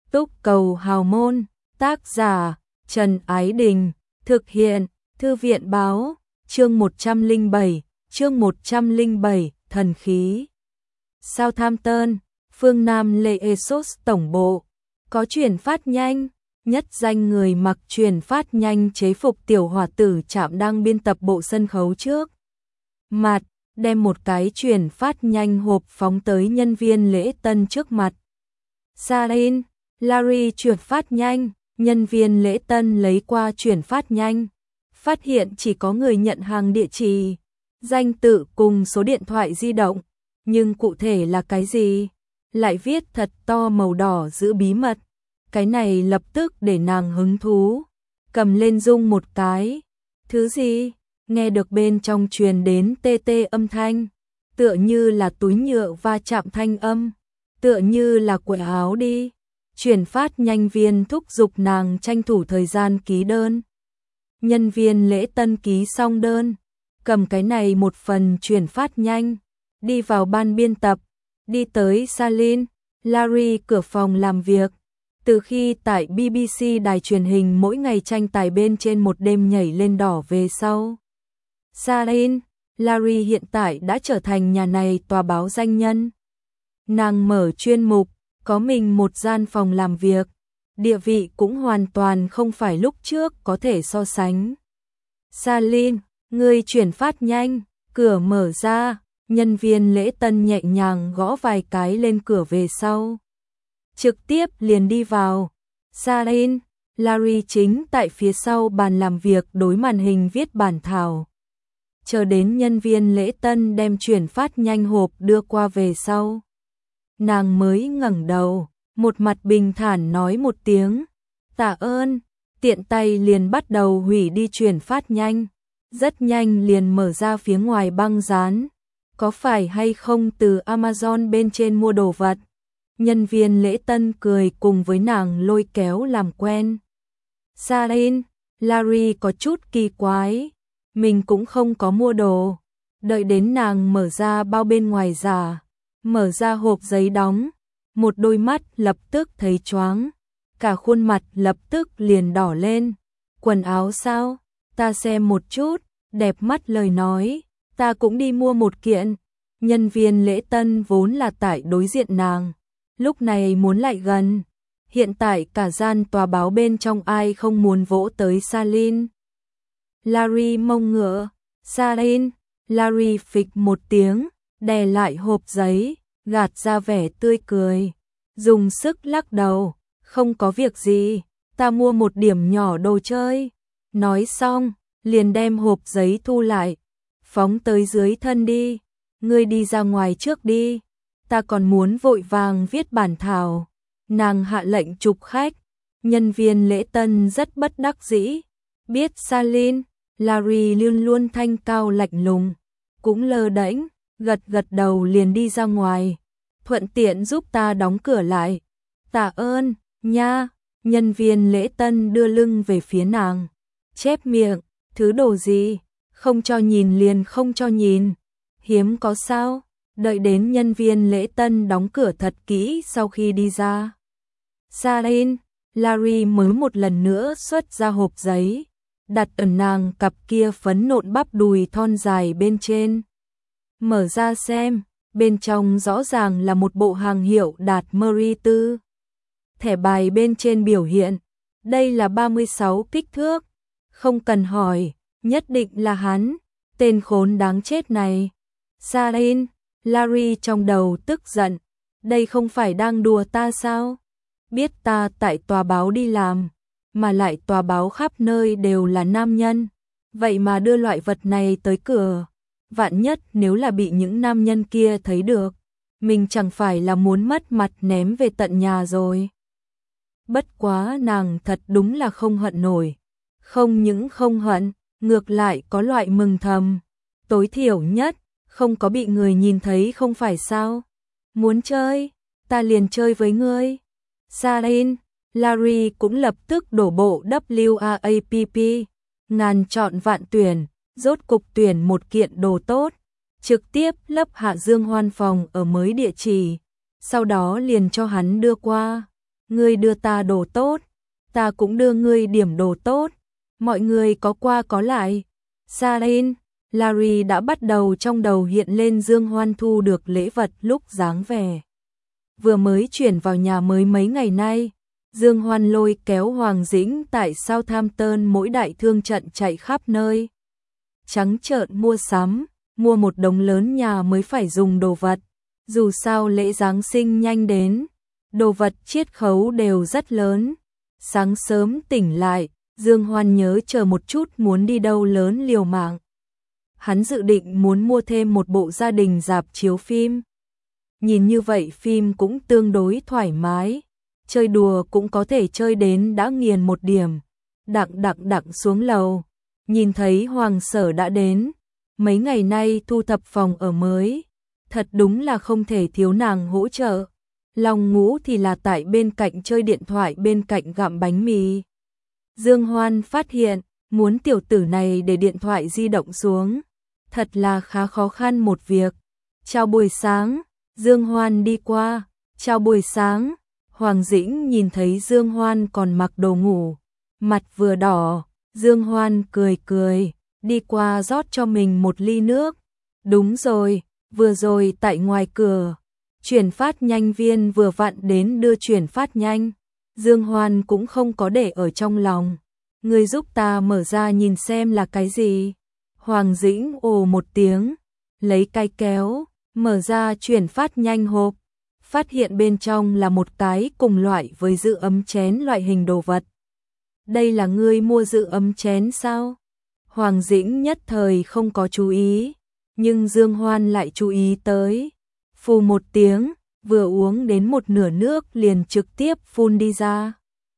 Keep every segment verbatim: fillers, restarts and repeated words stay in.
Túc Cầu Hào Môn, tác giả Trần Ái Đình, thực hiện Thư viện Báo, chương một trăm lẻ bảy, chương một trăm lẻ bảy, thần khí. Southampton, phương Nam Lê Esos tổng bộ, có chuyển phát nhanh, nhất danh người mặc chuyển phát nhanh chế phục tiểu hòa tử trạm đang biên tập bộ sân khấu trước. Mặt, đem một cái chuyển phát nhanh hộp phóng tới nhân viên lễ tân trước mặt. Sarin, Larry chuyển phát nhanh, nhân viên lễ tân lấy qua chuyển phát nhanh. Phát hiện chỉ có người nhận hàng địa chỉ, danh tự cùng số điện thoại di động, nhưng cụ thể là cái gì? Lại viết thật to màu đỏ giữ bí mật. Cái này lập tức để nàng hứng thú, cầm lên rung một cái. Thứ gì? Nghe được bên trong truyền đến tê tê âm thanh, tựa như là túi nhựa va chạm thanh âm, tựa như là quần áo đi. Chuyển phát nhanh viên thúc giục nàng tranh thủ thời gian ký đơn. Nhân viên lễ tân ký xong đơn, cầm cái này một phần chuyển phát nhanh, đi vào ban biên tập, đi tới Salin, Larry cửa phòng làm việc. Từ khi tại bê bê xê đài truyền hình mỗi ngày tranh tài bên trên một đêm nhảy lên đỏ về sau, Salin, Larry hiện tại đã trở thành nhà này tòa báo danh nhân. Nàng mở chuyên mục, có mình một gian phòng làm việc, địa vị cũng hoàn toàn không phải lúc trước có thể so sánh. Salin, người chuyển phát nhanh, cửa mở ra, nhân viên lễ tân nhẹ nhàng gõ vài cái lên cửa về sau. Trực tiếp liền đi vào. Salin, Larry chính tại phía sau bàn làm việc đối màn hình viết bản thảo. Chờ đến nhân viên lễ tân đem chuyển phát nhanh hộp đưa qua về sau, nàng mới ngẩng đầu, một mặt bình thản nói một tiếng, tạ ơn, tiện tay liền bắt đầu hủy đi chuyển phát nhanh, rất nhanh liền mở ra phía ngoài băng dán, có phải hay không từ Amazon bên trên mua đồ vật. Nhân viên lễ tân cười cùng với nàng lôi kéo làm quen. Sarin, Larry có chút kỳ quái, mình cũng không có mua đồ, đợi đến nàng mở ra bao bên ngoài giả, mở ra hộp giấy đóng, một đôi mắt lập tức thấy choáng, cả khuôn mặt lập tức liền đỏ lên. Quần áo sao? Ta xem một chút, đẹp mắt lời nói, ta cũng đi mua một kiện. Nhân viên lễ tân vốn là tại đối diện nàng, lúc này muốn lại gần. Hiện tại cả gian tòa báo bên trong ai không muốn vỗ tới Salin. Larry mông ngựa, Salin, Larry phịch một tiếng, đè lại hộp giấy, gạt ra vẻ tươi cười, dùng sức lắc đầu, không có việc gì, ta mua một điểm nhỏ đồ chơi. Nói xong, liền đem hộp giấy thu lại, phóng tới dưới thân đi, ngươi đi ra ngoài trước đi, ta còn muốn vội vàng viết bản thảo. Nàng hạ lệnh chụp khách. Nhân viên lễ tân rất bất đắc dĩ, biết Salin, Larry luôn luôn thanh cao lạnh lùng, cũng lơ đễnh, gật gật đầu liền đi ra ngoài, thuận tiện giúp ta đóng cửa lại. Tạ ơn, nha. Nhân viên lễ tân đưa lưng về phía nàng, chép miệng, thứ đồ gì, không cho nhìn liền không cho nhìn, hiếm có sao. Đợi đến nhân viên lễ tân đóng cửa thật kỹ sau khi đi ra, Salin, Larry mới một lần nữa xuất ra hộp giấy, đặt ở nàng cặp kia phấn nộn bắp đùi thon dài bên trên. Mở ra xem, bên trong rõ ràng là một bộ hàng hiệu đạt Murray tư. Thẻ bài bên trên biểu hiện, đây là ba mươi sáu kích thước. Không cần hỏi, nhất định là hắn, tên khốn đáng chết này. Salin, Larry trong đầu tức giận, đây không phải đang đùa ta sao? Biết ta tại tòa báo đi làm, mà lại tòa báo khắp nơi đều là nam nhân, vậy mà đưa loại vật này tới cửa. Vạn nhất nếu là bị những nam nhân kia thấy được, mình chẳng phải là muốn mất mặt ném về tận nhà rồi. Bất quá nàng thật đúng là không hận nổi, không những không hận, ngược lại có loại mừng thầm, tối thiểu nhất không có bị người nhìn thấy không phải sao. Muốn chơi, ta liền chơi với ngươi. Salin, Larry cũng lập tức đổ bộ vê a pê pê, ngàn chọn vạn tuyển, rốt cục tuyển một kiện đồ tốt, trực tiếp lấp Hạ Dương Hoan phòng ở mới địa chỉ, sau đó liền cho hắn đưa qua. ngươi đưa ta đồ tốt, ta cũng đưa ngươi điểm đồ tốt, mọi người có qua có lại. Salin, Larry đã bắt đầu trong đầu hiện lên Dương Hoan thu được lễ vật lúc dáng vẻ. Vừa mới chuyển vào nhà mới mấy ngày nay, Dương Hoan lôi kéo Hoàng Dĩnh tại Southampton mỗi đại thương trận chạy khắp nơi. Trắng trợn mua sắm, mua một đống lớn nhà mới phải dùng đồ vật. Dù sao lễ Giáng sinh nhanh đến, đồ vật chiết khấu đều rất lớn. Sáng sớm tỉnh lại, Dương Hoan nhớ chờ một chút muốn đi đâu lớn liều mạng. Hắn dự định muốn mua thêm một bộ gia đình rạp chiếu phim. Nhìn như vậy phim cũng tương đối thoải mái, chơi đùa cũng có thể chơi đến đã nghiền một điểm. Đặng đặng đặng xuống lầu, nhìn thấy Hoàng Sở đã đến, mấy ngày nay thu thập phòng ở mới, thật đúng là không thể thiếu nàng hỗ trợ. Long Ngũ thì là tại bên cạnh chơi điện thoại bên cạnh gặm bánh mì. Dương Hoan phát hiện, muốn tiểu tử này để điện thoại di động xuống, thật là khá khó khăn một việc. Chào buổi sáng, Dương Hoan đi qua, chào buổi sáng. Hoàng Dĩnh nhìn thấy Dương Hoan còn mặc đồ ngủ, mặt vừa đỏ, Dương Hoan cười cười, đi qua rót cho mình một ly nước. Đúng rồi, vừa rồi tại ngoài cửa, chuyển phát nhanh viên vừa vặn đến đưa chuyển phát nhanh. Dương Hoan cũng không có để ở trong lòng. Ngươi giúp ta mở ra nhìn xem là cái gì. Hoàng Dĩnh ồ một tiếng, lấy cây kéo, mở ra chuyển phát nhanh hộp. Phát hiện bên trong là một cái cùng loại với giữ ấm chén loại hình đồ vật. Đây là ngươi mua giữ ấm chén sao? Hoàng Dĩnh nhất thời không có chú ý, nhưng Dương Hoan lại chú ý tới. Phù một tiếng, vừa uống đến một nửa nước liền trực tiếp phun đi ra.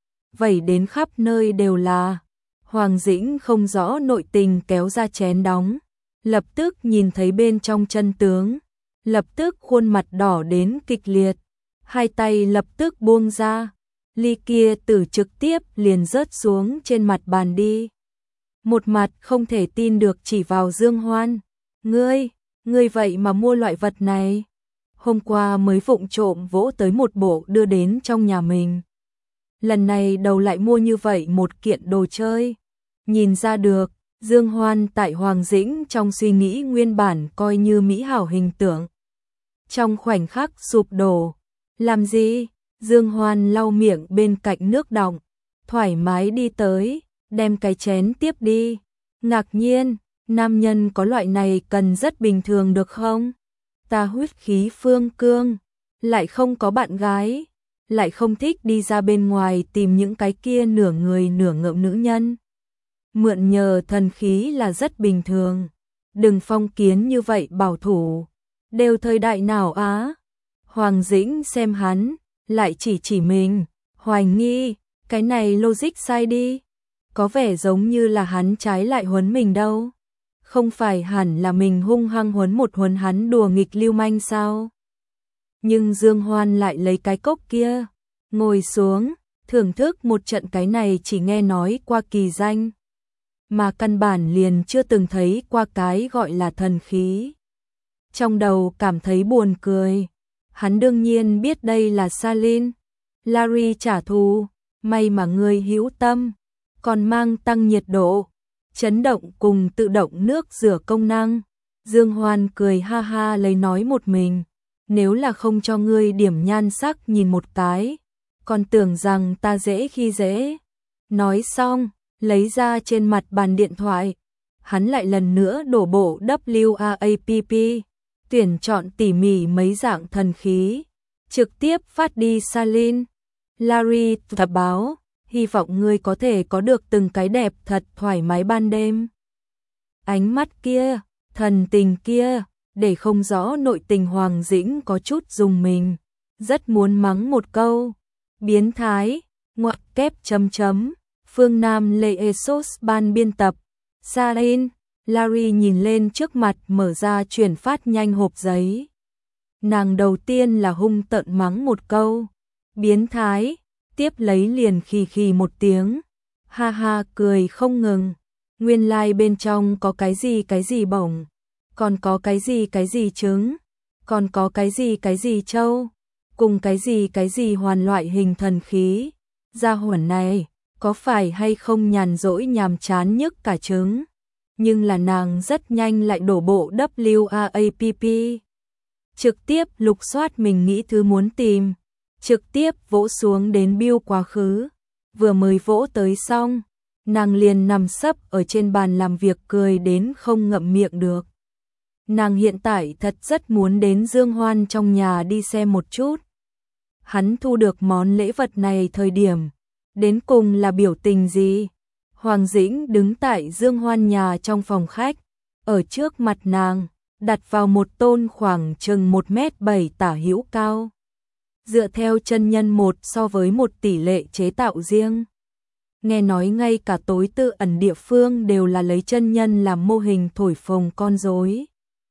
Vẩy đến khắp nơi đều là. Hoàng Dĩnh không rõ nội tình kéo ra chén đóng, lập tức nhìn thấy bên trong chân tướng. Lập tức khuôn mặt đỏ đến kịch liệt, hai tay lập tức buông ra, ly kia từ trực tiếp liền rớt xuống trên mặt bàn đi. Một mặt không thể tin được chỉ vào Dương Hoan, ngươi, ngươi vậy mà mua loại vật này, hôm qua mới vụng trộm vỗ tới một bộ đưa đến trong nhà mình. Lần này đầu lại mua như vậy một kiện đồ chơi, nhìn ra được, Dương Hoan tại Hoàng Dĩnh trong suy nghĩ nguyên bản coi như mỹ hảo hình tượng. Trong khoảnh khắc sụp đổ, làm gì? Dương Hoan lau miệng bên cạnh nước đọng, thoải mái đi tới, đem cái chén tiếp đi. Ngạc nhiên, nam nhân có loại này cần rất bình thường được không? Ta huyết khí phương cương, lại không có bạn gái, lại không thích đi ra bên ngoài tìm những cái kia nửa người nửa ngợm nữ nhân. Mượn nhờ thần khí là rất bình thường, đừng phong kiến như vậy bảo thủ. Đều thời đại nào á? Hoàng Dĩnh xem hắn, lại chỉ chỉ mình, hoài nghi, cái này logic sai đi. Có vẻ giống như là hắn trái lại huấn mình đâu. Không phải hẳn là mình hung hăng huấn một huấn hắn đùa nghịch lưu manh sao? Nhưng Dương Hoan lại lấy cái cốc kia, ngồi xuống, thưởng thức một trận cái này chỉ nghe nói qua kỳ danh, mà căn bản liền chưa từng thấy qua cái gọi là thần khí. Trong đầu cảm thấy buồn cười, hắn đương nhiên biết đây là Salin. Larry trả thù, may mà ngươi hữu tâm, còn mang tăng nhiệt độ, chấn động cùng tự động nước rửa công năng. Dương Hoan cười ha ha lấy nói một mình, nếu là không cho ngươi điểm nhan sắc nhìn một cái, còn tưởng rằng ta dễ khi dễ. Nói xong, lấy ra trên mặt bàn điện thoại, hắn lại lần nữa đổ bộ W A A P P, tuyển chọn tỉ mỉ mấy dạng thần khí, trực tiếp phát đi Salin. Larry tập báo, hy vọng ngươi có thể có được từng cái đẹp thật thoải mái ban đêm. Ánh mắt kia, thần tình kia, để không rõ nội tình Hoàng Dĩnh có chút dùng mình, rất muốn mắng một câu. Biến thái, ngoặc kép chấm chấm, Phương Nam Lê Esos ban biên tập, Salin. Larry nhìn lên trước mặt mở ra chuyển phát nhanh hộp giấy. Nàng đầu tiên là hung tợn mắng một câu, biến thái, tiếp lấy liền khì khì một tiếng, ha ha cười không ngừng. Nguyên lai like bên trong có cái gì cái gì bổng, còn có cái gì cái gì trứng, còn có cái gì cái gì trâu. cùng cái gì cái gì hoàn loại hình thần khí. Gia hỏa này, có phải hay không nhàn rỗi nhàm chán nhức cả trứng. Nhưng là nàng rất nhanh lại đổ bộ W A P P. Trực tiếp lục soát mình nghĩ thứ muốn tìm. Trực tiếp vỗ xuống đến build quá khứ. Vừa mới vỗ tới xong, nàng liền nằm sấp ở trên bàn làm việc cười đến không ngậm miệng được. Nàng hiện tại thật rất muốn đến Dương Hoan trong nhà đi xem một chút. Hắn thu được món lễ vật này thời điểm, đến cùng là biểu tình gì? Hoàng Dĩnh đứng tại Dương Hoan nhà trong phòng khách, ở trước mặt nàng, đặt vào một tôn khoảng chừng một mét bảy tả hữu cao. Dựa theo chân nhân một so với một tỷ lệ chế tạo riêng. Nghe nói ngay cả tối tự ẩn địa phương đều là lấy chân nhân làm mô hình thổi phồng con rối.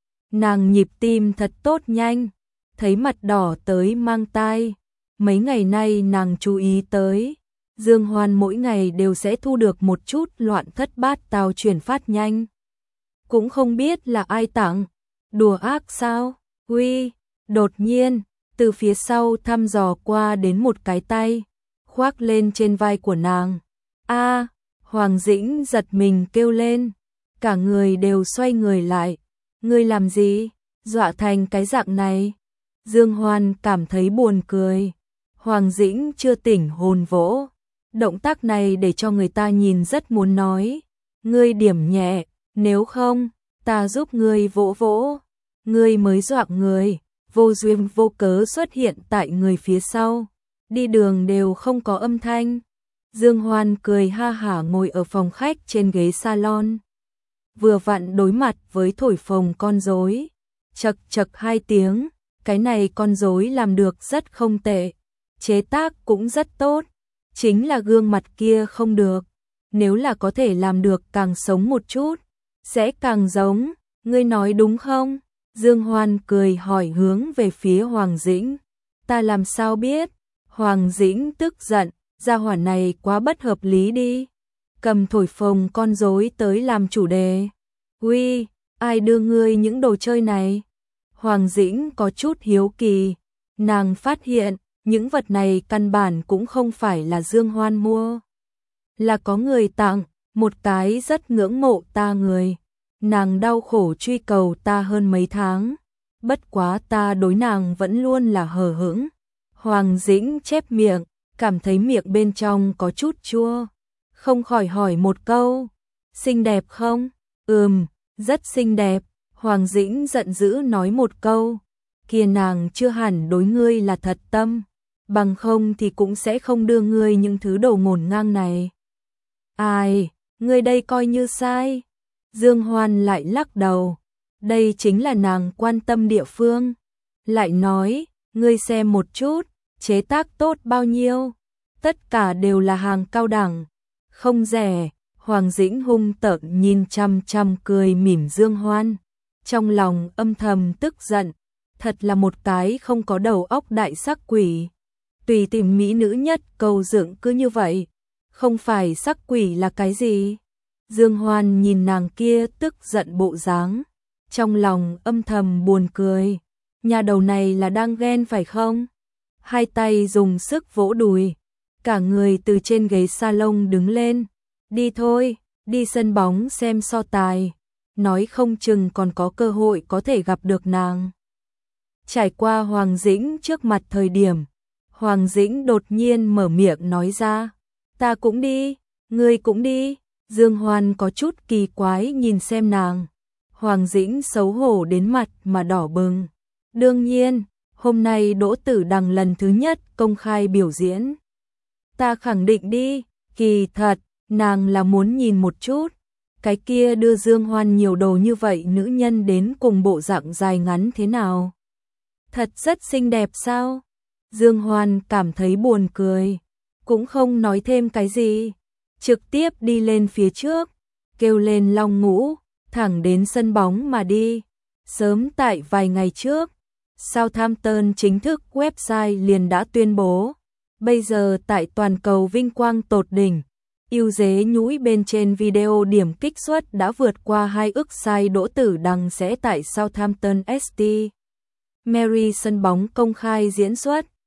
Nàng nhịp tim thật tốt nhanh, thấy mặt đỏ tới mang tai. Mấy ngày nay nàng chú ý tới, Dương Hoan mỗi ngày đều sẽ thu được một chút loạn thất bát tao chuyển phát nhanh. Cũng không biết là ai tặng, đùa ác sao? Uy, đột nhiên, từ phía sau thăm dò qua đến một cái tay, khoác lên trên vai của nàng. A, Hoàng Dĩnh giật mình kêu lên, cả người đều xoay người lại. Ngươi làm gì? Dọa thành cái dạng này. Dương Hoan cảm thấy buồn cười. Hoàng Dĩnh chưa tỉnh hồn vỗ. Động tác này để cho người ta nhìn rất muốn nói. Ngươi điểm nhẹ, nếu không, ta giúp ngươi vỗ vỗ. Ngươi mới dọa người, vô duyên vô cớ xuất hiện tại người phía sau. Đi đường đều không có âm thanh. Dương Hoan cười ha hả ngồi ở phòng khách trên ghế salon. Vừa vặn đối mặt với thổi phồng con rối. Chật chật hai tiếng, cái này con rối làm được rất không tệ. Chế tác cũng rất tốt. Chính là gương mặt kia không được. Nếu là có thể làm được càng sống một chút, sẽ càng giống. Ngươi nói đúng không? Dương Hoan cười hỏi hướng về phía Hoàng Dĩnh. Ta làm sao biết? Hoàng Dĩnh tức giận, gia hỏa này quá bất hợp lý đi. Cầm thổi phồng con rối tới làm chủ đề. Uy, ai đưa ngươi những đồ chơi này? Hoàng Dĩnh có chút hiếu kỳ. Nàng phát hiện, những vật này căn bản cũng không phải là Dương Hoan mua. Là có người tặng, một cái rất ngưỡng mộ ta người. Nàng đau khổ truy cầu ta hơn mấy tháng. Bất quá ta đối nàng vẫn luôn là hờ hững. Hoàng Dĩnh chép miệng, cảm thấy miệng bên trong có chút chua. Không khỏi hỏi một câu. Xinh đẹp không? Ừm, rất xinh đẹp. Hoàng Dĩnh giận dữ nói một câu. Kia nàng chưa hẳn đối ngươi là thật tâm. Bằng không thì cũng sẽ không đưa ngươi những thứ đồ ngổn ngang này. Ai, ngươi đây coi như sai. Dương Hoan lại lắc đầu. Đây chính là nàng quan tâm địa phương. Lại nói, ngươi xem một chút, chế tác tốt bao nhiêu. Tất cả đều là hàng cao đẳng, không rẻ. Hoàng Dĩnh hung tợn nhìn chăm chăm cười mỉm Dương Hoan. Trong lòng âm thầm tức giận. Thật là một cái không có đầu óc đại sắc quỷ. Tùy tìm mỹ nữ nhất cầu dựng cứ như vậy. Không phải sắc quỷ là cái gì? Dương Hoan nhìn nàng kia tức giận bộ dáng. Trong lòng âm thầm buồn cười. Nhà đầu này là đang ghen phải không? Hai tay dùng sức vỗ đùi. Cả người từ trên ghế salon đứng lên. Đi thôi, đi sân bóng xem so tài. Nói không chừng còn có cơ hội có thể gặp được nàng. Trải qua Hoàng Dĩnh trước mặt thời điểm. Hoàng Dĩnh đột nhiên mở miệng nói ra. Ta cũng đi, ngươi cũng đi. Dương Hoan có chút kỳ quái nhìn xem nàng. Hoàng Dĩnh xấu hổ đến mặt mà đỏ bừng. Đương nhiên, hôm nay Đỗ Tử Đằng lần thứ nhất công khai biểu diễn. Ta khẳng định đi, kỳ thật, nàng là muốn nhìn một chút. Cái kia đưa Dương Hoan nhiều đồ như vậy nữ nhân đến cùng bộ dạng dài ngắn thế nào? Thật rất xinh đẹp sao? Dương Hoan cảm thấy buồn cười. Cũng không nói thêm cái gì. Trực tiếp đi lên phía trước. Kêu lên Long Ngũ. Thẳng đến sân bóng mà đi. Sớm tại vài ngày trước. Southampton chính thức website liền đã tuyên bố. Bây giờ tại toàn cầu vinh quang tột đỉnh. Ưu dế nhũi bên trên video điểm kích suất đã vượt qua hai ức sai. Đỗ Tử Đằng sẽ tại Southampton ét tê. Mary sân bóng công khai diễn xuất.